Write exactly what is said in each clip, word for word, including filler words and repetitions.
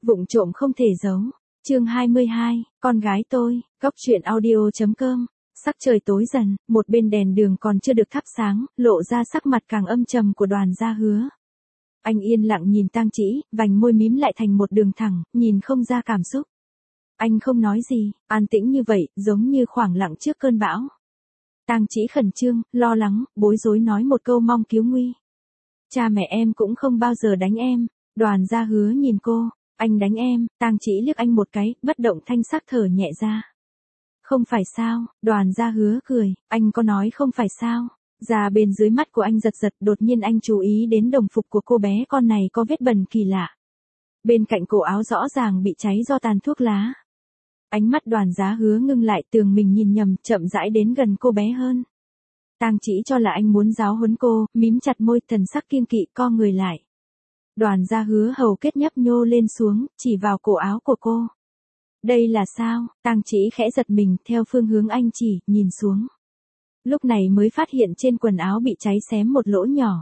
Vụng trộm không thể giấu. Chương hai mươi hai, con gái tôi, góc truyện audio.com. Sắc trời tối dần, một bên đèn đường còn chưa được thắp sáng, lộ ra sắc mặt càng âm trầm của Đoàn Gia Hứa. Anh yên lặng nhìn Tang Chỉ, vành môi mím lại thành một đường thẳng, nhìn không ra cảm xúc. Anh không nói gì, an tĩnh như vậy, giống như khoảng lặng trước cơn bão. Tang Chỉ khẩn trương, lo lắng, bối rối nói một câu mong cứu nguy. Cha mẹ em cũng không bao giờ đánh em. Đoàn Gia Hứa nhìn cô, anh đánh em. Tang Chỉ liếc anh một cái, bất động thanh sắc thở nhẹ ra. Không phải sao? Đoàn Gia Hứa cười, anh có nói không phải sao? Da bên dưới mắt của anh giật giật, đột nhiên anh chú ý đến đồng phục của cô bé con này có vết bẩn kỳ lạ. Bên cạnh cổ áo rõ ràng bị cháy do tàn thuốc lá. Ánh mắt Đoàn Gia Hứa ngưng lại, tưởng mình nhìn nhầm, chậm rãi đến gần cô bé hơn. Tang Chỉ cho là anh muốn giáo huấn cô, mím chặt môi, thần sắc kiêng kỵ, co người lại. Đoàn Gia Hứa hầu kết nhấp nhô lên xuống, chỉ vào cổ áo của cô. Đây là sao? Tang Chỉ khẽ giật mình, theo phương hướng anh chỉ, nhìn xuống. Lúc này mới phát hiện trên quần áo bị cháy xém một lỗ nhỏ.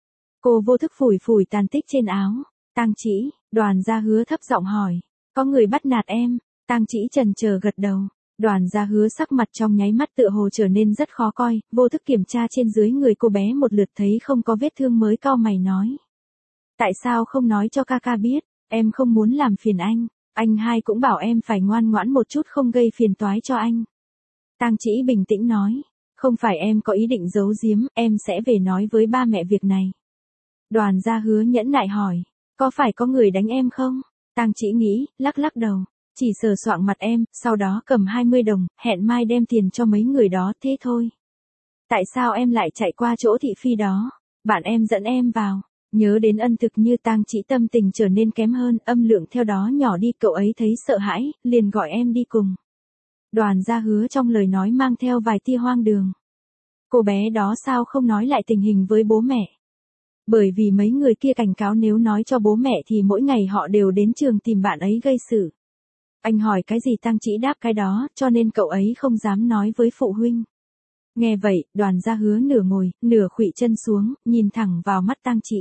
Cô vô thức phủi phủi tàn tích trên áo. Tang Chỉ, Đoàn Gia Hứa thấp giọng hỏi, có người bắt nạt em? Tang Chỉ chần chờ gật đầu. Đoàn Gia Hứa sắc mặt trong nháy mắt tựa hồ trở nên rất khó coi, vô thức kiểm tra trên dưới người cô bé một lượt thấy không có vết thương mới cau mày nói. Tại sao không nói cho ca ca biết, em không muốn làm phiền anh, anh hai cũng bảo em phải ngoan ngoãn một chút không gây phiền toái cho anh. Tang Chỉ bình tĩnh nói, không phải em có ý định giấu giếm, em sẽ về nói với ba mẹ việc này. Đoàn Gia Hứa nhẫn nại hỏi, có phải có người đánh em không? Tang Chỉ nghĩ, lắc lắc đầu. Chỉ sờ soạng mặt em, sau đó cầm hai mươi đồng, hẹn mai đem tiền cho mấy người đó, thế thôi. Tại sao em lại chạy qua chỗ thị phi đó? Bạn em dẫn em vào. Nhớ đến ân thực như Tang Chỉ tâm tình trở nên kém hơn, âm lượng theo đó nhỏ đi, cậu ấy thấy sợ hãi, liền gọi em đi cùng. Đoàn Gia Hứa trong lời nói mang theo vài tia hoang đường. Cô bé đó sao không nói lại tình hình với bố mẹ? Bởi vì mấy người kia cảnh cáo nếu nói cho bố mẹ thì mỗi ngày họ đều đến trường tìm bạn ấy gây sự. Anh hỏi cái gì Tang Chỉ đáp cái đó, cho nên cậu ấy không dám nói với phụ huynh. Nghe vậy, Đoàn Gia Hứa nửa ngồi, nửa khuỵu chân xuống, nhìn thẳng vào mắt Tang Chỉ.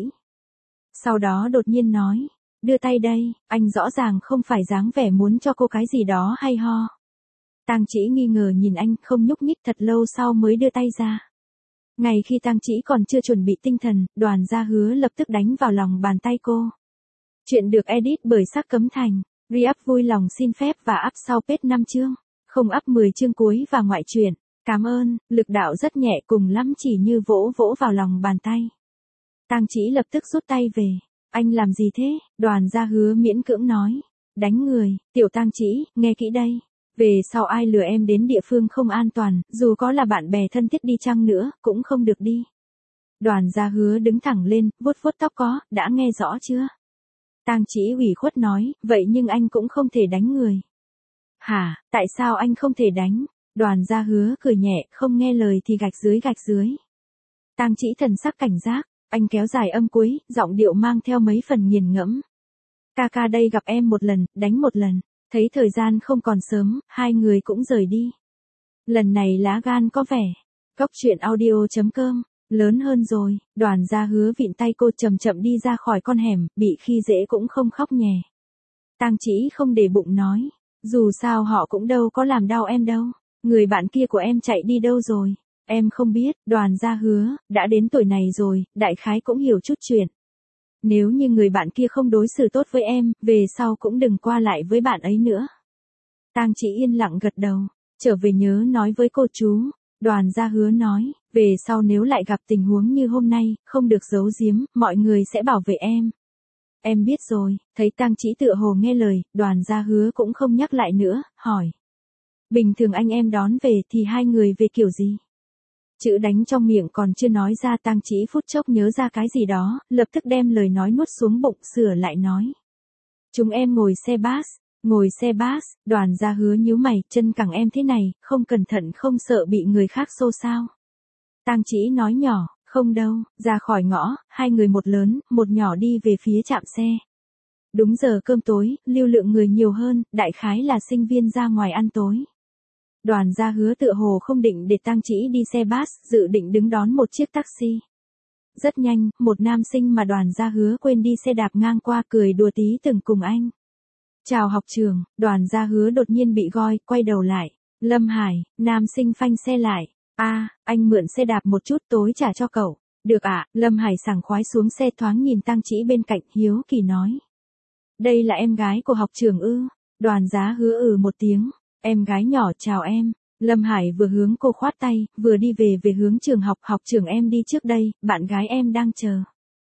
Sau đó đột nhiên nói, đưa tay đây, anh rõ ràng không phải dáng vẻ muốn cho cô cái gì đó hay ho. Tang Chỉ nghi ngờ nhìn anh, không nhúc nhích, thật lâu sau mới đưa tay ra. Ngay khi Tang Chỉ còn chưa chuẩn bị tinh thần, Đoàn Gia Hứa lập tức đánh vào lòng bàn tay cô. Chuyện được edit bởi Sắc Cấm Thành. Re-up vui lòng xin phép và up sau page năm chương, không up mười chương cuối và ngoại truyện. Cảm ơn, lực đạo rất nhẹ, cùng lắm chỉ như vỗ vỗ vào lòng bàn tay. Tang Chỉ lập tức rút tay về. Anh làm gì thế? Đoàn Gia Hứa miễn cưỡng nói. Đánh người. Tiểu Tang Chỉ, nghe kỹ đây. Về sau ai lừa em đến địa phương không an toàn, dù có là bạn bè thân thiết đi chăng nữa, cũng không được đi. Đoàn Gia Hứa đứng thẳng lên, vuốt vuốt tóc có, đã nghe rõ chưa? Tang Chỉ ủy khuất nói, vậy nhưng anh cũng không thể đánh người. Hả, tại sao anh không thể đánh? Đoàn Gia Hứa cười nhẹ, không nghe lời thì gạch dưới gạch dưới. Tang Chỉ thần sắc cảnh giác, anh kéo dài âm cuối, giọng điệu mang theo mấy phần nghiền ngẫm. Ca ca đây gặp em một lần, đánh một lần, thấy thời gian không còn sớm, hai người cũng rời đi. Lần này lá gan có vẻ. Góc truyện audio.com. Lớn hơn rồi. Đoàn Gia Hứa vịn tay cô chậm chậm đi ra khỏi con hẻm, bị khi dễ cũng không khóc nhè. Tang Chỉ không để bụng nói, dù sao họ cũng đâu có làm đau em đâu. Người bạn kia của em chạy đi đâu rồi? Em không biết. Đoàn Gia Hứa, đã đến tuổi này rồi, đại khái cũng hiểu chút chuyện. Nếu như người bạn kia không đối xử tốt với em, về sau cũng đừng qua lại với bạn ấy nữa. Tang Chỉ yên lặng gật đầu, trở về nhớ nói với cô chú. Đoàn Gia Hứa nói, về sau nếu lại gặp tình huống như hôm nay, không được giấu giếm, mọi người sẽ bảo vệ em. Em biết rồi. Thấy Tang Chỉ tựa hồ nghe lời, Đoàn Gia Hứa cũng không nhắc lại nữa, hỏi. Bình thường anh em đón về thì hai người về kiểu gì? Chữ đánh trong miệng còn chưa nói ra, Tang Chỉ phút chốc nhớ ra cái gì đó, lập tức đem lời nói nuốt xuống bụng, sửa lại nói. Chúng em ngồi xe bus. Ngồi xe bus. Đoàn Gia Hứa nhíu mày, chân cẳng em thế này, không cẩn thận không sợ bị người khác xô sao? Tang Chỉ nói nhỏ, không đâu. Ra khỏi ngõ, hai người một lớn, một nhỏ đi về phía trạm xe. Đúng giờ cơm tối, lưu lượng người nhiều hơn, đại khái là sinh viên ra ngoài ăn tối. Đoàn Gia Hứa tựa hồ không định để Tang Chỉ đi xe bus, dự định đứng đón một chiếc taxi. Rất nhanh, một nam sinh mà Đoàn Gia Hứa quên đi xe đạp ngang qua, cười đùa tí từng cùng anh. Chào học trường, Đoàn Gia Hứa đột nhiên bị gọi, quay đầu lại. Lâm Hải, nam sinh phanh xe lại. A, anh mượn xe đạp một chút tối trả cho cậu. Được ạ, Lâm Hải sảng khoái xuống xe thoáng nhìn Tang Chỉ bên cạnh, hiếu kỳ nói. Đây là em gái của học trưởng ư? Đoàn Gia Hứa ừ một tiếng. Em gái nhỏ chào em. Lâm Hải vừa hướng cô khoát tay, vừa đi về về hướng trường học, học trưởng em đi trước đây, bạn gái em đang chờ.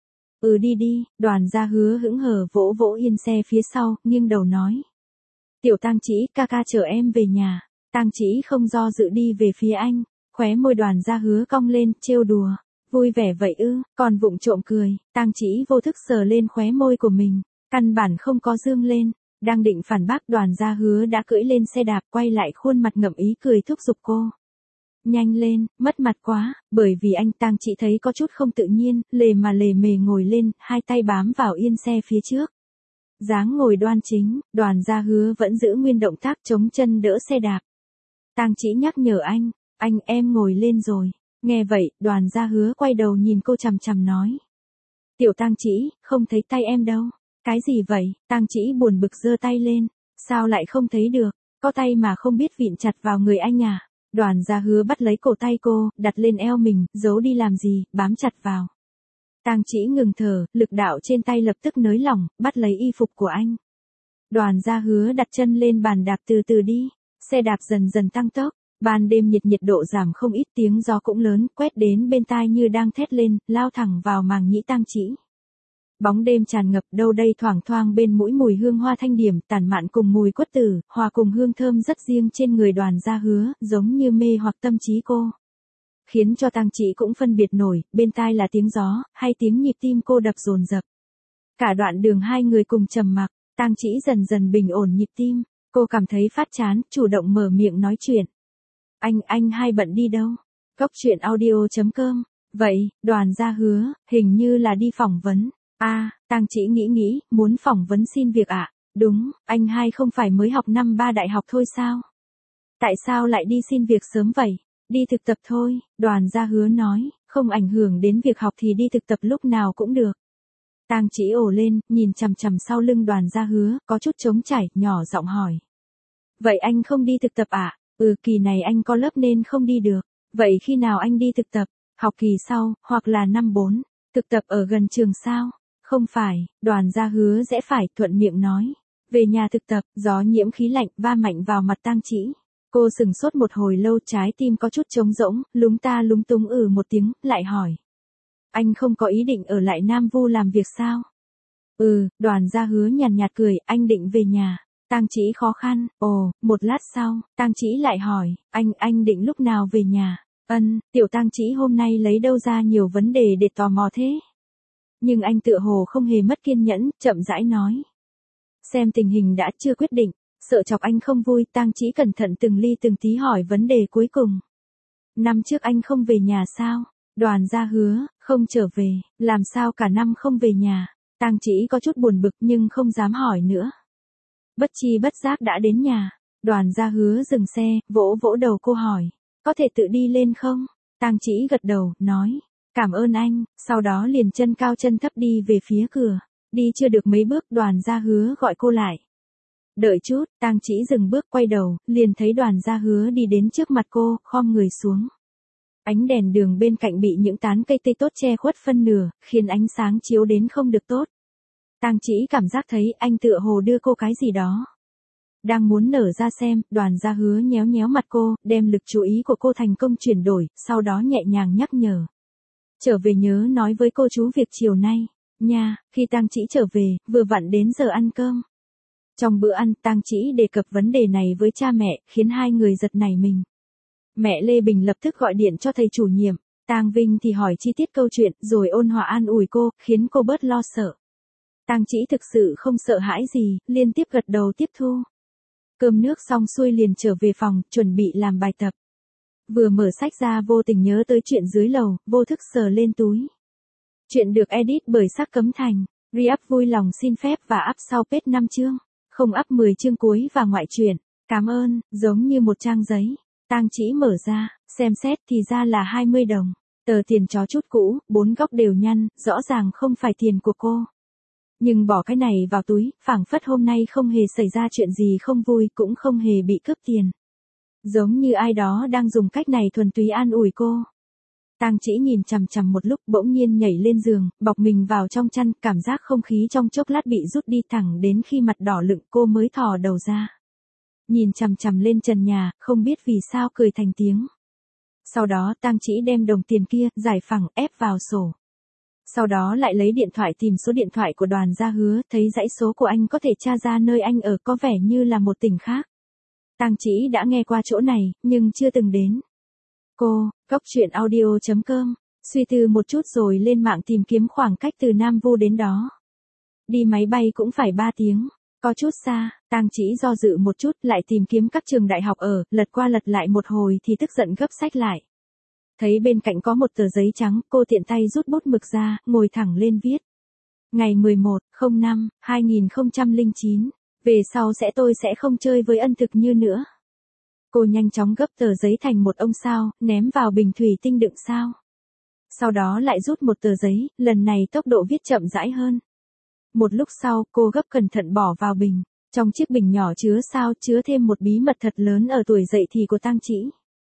Ừ đi đi, Đoàn Gia Hứa hững hờ vỗ vỗ yên xe phía sau, nghiêng đầu nói. Tiểu Tang Chỉ, ca ca chờ em về nhà. Tang Chỉ không do dự đi về phía anh, khóe môi Đoàn Gia Hứa cong lên, trêu đùa. Vui vẻ vậy ư, còn vụng trộm cười, Tang Chỉ vô thức sờ lên khóe môi của mình, căn bản không có dương lên. Đang định phản bác, Đoàn Gia Hứa đã cưỡi lên xe đạp quay lại khuôn mặt ngậm ý cười thúc giục cô. Nhanh lên, mất mặt quá, bởi vì anh Tang Chỉ thấy có chút không tự nhiên, lề mà lề mề ngồi lên, hai tay bám vào yên xe phía trước. Dáng ngồi đoan chính, Đoàn Gia Hứa vẫn giữ nguyên động tác chống chân đỡ xe đạp. Tang Chỉ nhắc nhở anh, anh em ngồi lên rồi. Nghe vậy, Đoàn Gia Hứa quay đầu nhìn cô chằm chằm nói. Tiểu Tang Chỉ, không thấy tay em đâu. Cái gì vậy? Tang Chỉ buồn bực giơ tay lên. Sao lại không thấy được? Có tay mà không biết vịn chặt vào người anh à? Đoàn Gia Hứa bắt lấy cổ tay cô, đặt lên eo mình, giấu đi làm gì, bám chặt vào. Tang Chỉ ngừng thở, lực đạo trên tay lập tức nới lỏng, bắt lấy y phục của anh. Đoàn Gia Hứa đặt chân lên bàn đạp từ từ đi. Xe đạp dần dần tăng tốc. Ban đêm nhiệt nhiệt độ giảm không ít, tiếng gió cũng lớn, quét đến bên tai như đang thét lên, lao thẳng vào màng nhĩ Tang Chỉ. Bóng đêm tràn ngập, đâu đây thoảng thoang bên mũi mùi hương hoa thanh điểm, tản mạn cùng mùi quất tử, hòa cùng hương thơm rất riêng trên người Đoàn Gia Hứa, giống như mê hoặc tâm trí cô. Khiến cho Tang Chỉ cũng phân biệt nổi, bên tai là tiếng gió, hay tiếng nhịp tim cô đập dồn dập. Cả đoạn đường hai người cùng trầm mặc, Tang Chỉ dần dần bình ổn nhịp tim, cô cảm thấy phát chán, chủ động mở miệng nói chuyện. Anh, anh hay bận đi đâu? Cốc truyện audio chấm com. Vậy, Đoàn Gia Hứa, hình như là đi phỏng vấn. A, à, Tang Chỉ nghĩ nghĩ, muốn phỏng vấn xin việc ạ. À? Đúng, anh hai không phải mới học năm ba đại học thôi sao? Tại sao lại đi xin việc sớm vậy? Đi thực tập thôi, Đoàn Gia Hứa nói, không ảnh hưởng đến việc học thì đi thực tập lúc nào cũng được. Tang Chỉ ồ lên, nhìn chằm chằm sau lưng Đoàn Gia Hứa, có chút trống trải, nhỏ giọng hỏi. Vậy anh không đi thực tập ạ? À? Ừ, kỳ này anh có lớp nên không đi được. Vậy khi nào anh đi thực tập? Học kỳ sau, hoặc là năm bốn. Thực tập ở gần trường sao? Không phải, Đoàn Gia Hứa sẽ phải, thuận miệng nói. Về nhà thực tập, gió nhiễm khí lạnh va mạnh vào mặt Tang Chỉ. Cô sừng sốt một hồi lâu, trái tim có chút trống rỗng, lúng ta lúng túng ừ một tiếng, lại hỏi. Anh không có ý định ở lại Nam Vu làm việc sao? Ừ, Đoàn Gia Hứa nhàn nhạt cười, anh định về nhà. Tang Chỉ khó khăn, ồ, một lát sau, Tang Chỉ lại hỏi, anh, anh định lúc nào về nhà? Ân, tiểu Tang Chỉ hôm nay lấy đâu ra nhiều vấn đề để tò mò thế? Nhưng anh tựa hồ không hề mất kiên nhẫn, chậm rãi nói. Xem tình hình đã chưa quyết định, sợ chọc anh không vui, Tang Chỉ cẩn thận từng ly từng tí hỏi vấn đề cuối cùng. Năm trước anh không về nhà sao? Đoàn Gia Hứa, không trở về, làm sao cả năm không về nhà? Tang Chỉ có chút buồn bực nhưng không dám hỏi nữa. Bất chi bất giác đã đến nhà, Đoàn Gia Hứa dừng xe, vỗ vỗ đầu cô hỏi, có thể tự đi lên không? Tang Chỉ gật đầu, nói, cảm ơn anh, sau đó liền chân cao chân thấp đi về phía cửa, đi chưa được mấy bước Đoàn Gia Hứa gọi cô lại. Đợi chút, Tang Chỉ dừng bước quay đầu, liền thấy Đoàn Gia Hứa đi đến trước mặt cô, khom người xuống. Ánh đèn đường bên cạnh bị những tán cây tây tốt che khuất phân nửa, khiến ánh sáng chiếu đến không được tốt. Tang Chỉ cảm giác thấy anh tựa hồ đưa cô cái gì đó. Đang muốn nở ra xem, Đoàn Gia Hứa nhéo nhéo mặt cô, đem lực chú ý của cô thành công chuyển đổi, sau đó nhẹ nhàng nhắc nhở. Trở về nhớ nói với cô chú việc chiều nay, nha. Khi Tang Chỉ trở về, vừa vặn đến giờ ăn cơm. Trong bữa ăn, Tang Chỉ đề cập vấn đề này với cha mẹ, khiến hai người giật nảy mình. Mẹ Lê Bình lập tức gọi điện cho thầy chủ nhiệm, Tang Vinh thì hỏi chi tiết câu chuyện, rồi ôn hòa an ủi cô, khiến cô bớt lo sợ. Tang Chỉ thực sự không sợ hãi gì, liên tiếp gật đầu tiếp thu. Cơm nước xong xuôi liền trở về phòng, chuẩn bị làm bài tập. Vừa mở sách ra vô tình nhớ tới chuyện dưới lầu, vô thức sờ lên túi. Chuyện được edit bởi Sắc Cấm Thành. Re-up vui lòng xin phép và up sau page năm chương. Không up mười chương cuối và ngoại truyện. Cảm ơn, giống như một trang giấy. Tang Chỉ mở ra, xem xét thì ra là hai mươi đồng. Tờ tiền chó chút cũ, bốn góc đều nhăn, rõ ràng không phải tiền của cô. Nhưng bỏ cái này vào túi, phảng phất hôm nay không hề xảy ra chuyện gì không vui, cũng không hề bị cướp tiền. Giống như ai đó đang dùng cách này thuần túy an ủi cô. Tang Chỉ nhìn chằm chằm một lúc, bỗng nhiên nhảy lên giường, bọc mình vào trong chăn, cảm giác không khí trong chốc lát bị rút đi, thẳng đến khi mặt đỏ lựng cô mới thò đầu ra. Nhìn chằm chằm lên trần nhà, không biết vì sao cười thành tiếng. Sau đó Tang Chỉ đem đồng tiền kia, giải phẳng, ép vào sổ. Sau đó lại lấy điện thoại tìm số điện thoại của Đoàn Gia Hứa, thấy dãy số của anh có thể tra ra nơi anh ở có vẻ như là một tỉnh khác. Tang Chỉ đã nghe qua chỗ này, nhưng chưa từng đến. Cô, Cốc Truyện Audio chấm com, suy tư một chút rồi lên mạng tìm kiếm khoảng cách từ Nam Vu đến đó. Đi máy bay cũng phải ba tiếng, có chút xa. Tang Chỉ do dự một chút, lại tìm kiếm các trường đại học ở, lật qua lật lại một hồi thì tức giận gấp sách lại. Thấy bên cạnh có một tờ giấy trắng, cô tiện tay rút bút mực ra, ngồi thẳng lên viết. Ngày mười một không năm hai nghìn không trăm lẻ chín, về sau sẽ tôi sẽ không chơi với ân thực như nữa. Cô nhanh chóng gấp tờ giấy thành một ông sao, ném vào bình thủy tinh đựng sao. Sau đó lại rút một tờ giấy, lần này tốc độ viết chậm rãi hơn. Một lúc sau, cô gấp cẩn thận bỏ vào bình. Trong chiếc bình nhỏ chứa sao, chứa thêm một bí mật thật lớn ở tuổi dậy thì của Tang Chỉ.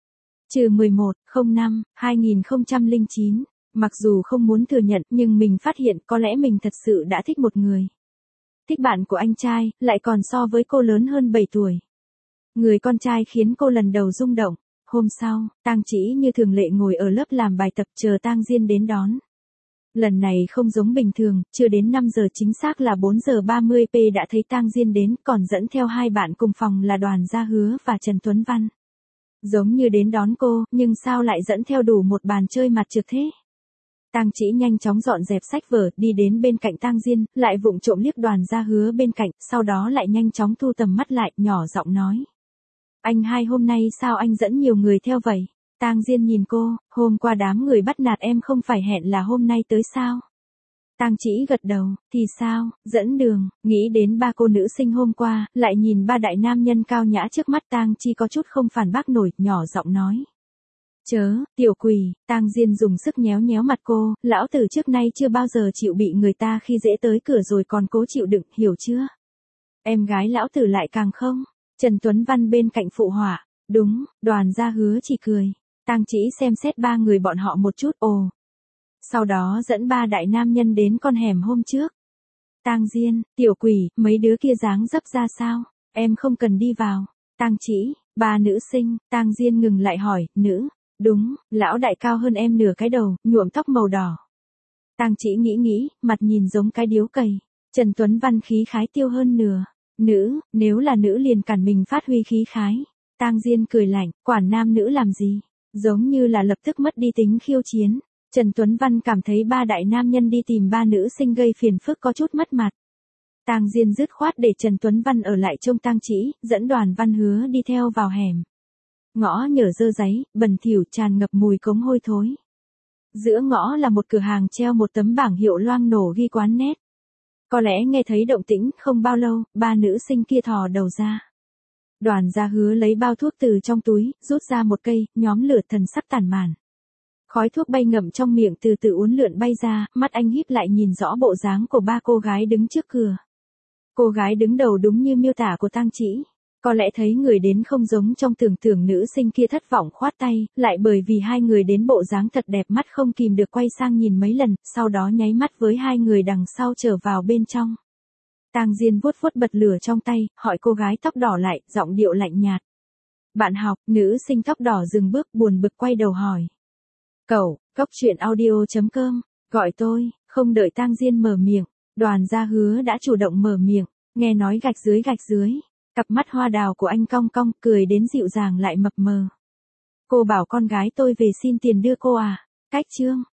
Trừ mười một không năm hai nghìn không trăm lẻ chín, mặc dù không muốn thừa nhận, nhưng mình phát hiện có lẽ mình thật sự đã thích một người. Thích bạn của anh trai, lại còn so với cô lớn hơn bảy tuổi. Người con trai khiến cô lần đầu rung động. Hôm sau, Tang Chỉ như thường lệ ngồi ở lớp làm bài tập chờ Tang Diên đến đón. Lần này không giống bình thường, chưa đến năm giờ, chính xác là bốn giờ ba mươi p đã thấy Tang Diên đến, còn dẫn theo hai bạn cùng phòng là Đoàn Gia Hứa và Trần Tuấn Văn. Giống như đến đón cô, nhưng sao lại dẫn theo đủ một bàn chơi mặt trược thế? Tang Chỉ nhanh chóng dọn dẹp sách vở, đi đến bên cạnh Tang Diên, lại vụng trộm liếc Đoàn Gia Hứa bên cạnh, sau đó lại nhanh chóng thu tầm mắt lại, nhỏ giọng nói. Anh hai, hôm nay sao anh dẫn nhiều người theo vậy? Tang Diên nhìn cô, hôm qua đám người bắt nạt em không phải hẹn là hôm nay tới sao? Tang Chỉ gật đầu, thì sao, dẫn đường, nghĩ đến ba cô nữ sinh hôm qua, lại nhìn ba đại nam nhân cao nhã trước mắt, Tang Chi có chút không phản bác nổi, nhỏ giọng nói. Chớ, tiểu quỷ. Tang Diên dùng sức nhéo nhéo mặt cô, lão tử trước nay chưa bao giờ chịu bị người ta khi dễ tới cửa rồi còn cố chịu đựng, hiểu chưa? Em gái lão tử lại càng không. Trần Tuấn Văn bên cạnh phụ họa, đúng. Đoàn Gia Hứa chỉ cười. Tang Chỉ xem xét ba người bọn họ một chút, ồ. Sau đó dẫn ba đại nam nhân đến con hẻm hôm trước. Tang Diên, tiểu quỷ, mấy đứa kia dáng dấp ra sao? Em không cần đi vào. Tang Chỉ, ba nữ sinh. Tang Diên ngừng lại hỏi, nữ? Đúng, lão đại cao hơn em nửa cái đầu, nhuộm tóc màu đỏ. Tang Chỉ nghĩ nghĩ, mặt nhìn giống cái điếu cày. Trần Tuấn Văn khí khái tiêu hơn nửa. Nữ, nếu là nữ liền cản mình phát huy khí khái. Tang Diên cười lạnh, quản nam nữ làm gì? Giống như là lập tức mất đi tính khiêu chiến. Trần Tuấn Văn cảm thấy ba đại nam nhân đi tìm ba nữ sinh gây phiền phức có chút mất mặt. Tang Diên dứt khoát để Trần Tuấn Văn ở lại trông Tang Chỉ, dẫn Đoàn Văn Hứa đi theo vào hẻm. Ngõ nhở dơ giấy, bẩn thỉu, tràn ngập mùi cống hôi thối. Giữa ngõ là một cửa hàng treo một tấm bảng hiệu loang nổ ghi quán nét. Có lẽ nghe thấy động tĩnh, không bao lâu, ba nữ sinh kia thò đầu ra. Đoàn Gia Hứa lấy bao thuốc từ trong túi, rút ra một cây, nhóm lửa, thần sắc tản màn. Khói thuốc bay ngậm trong miệng từ từ uốn lượn bay ra, mắt anh híp lại nhìn rõ bộ dáng của ba cô gái đứng trước cửa. Cô gái đứng đầu đúng như miêu tả của Tang Chỉ. Có lẽ thấy người đến không giống trong tưởng tượng, nữ sinh kia thất vọng khoát tay, lại bởi vì hai người đến bộ dáng thật đẹp mắt không kìm được quay sang nhìn mấy lần, sau đó nháy mắt với hai người đằng sau trở vào bên trong. Tang Diên vuốt vuốt bật lửa trong tay, hỏi cô gái tóc đỏ lại, giọng điệu lạnh nhạt. Bạn học. Nữ sinh tóc đỏ dừng bước, buồn bực quay đầu hỏi. Cậu, Cốc Truyện Audio chấm com, gọi tôi. Không đợi Tang Diên mở miệng, Đoàn Gia Hứa đã chủ động mở miệng, nghe nói gạch dưới gạch dưới. Cặp mắt hoa đào của anh cong cong, cười đến dịu dàng lại mập mờ. Cô bảo con gái tôi về xin tiền đưa cô à? Cách chương.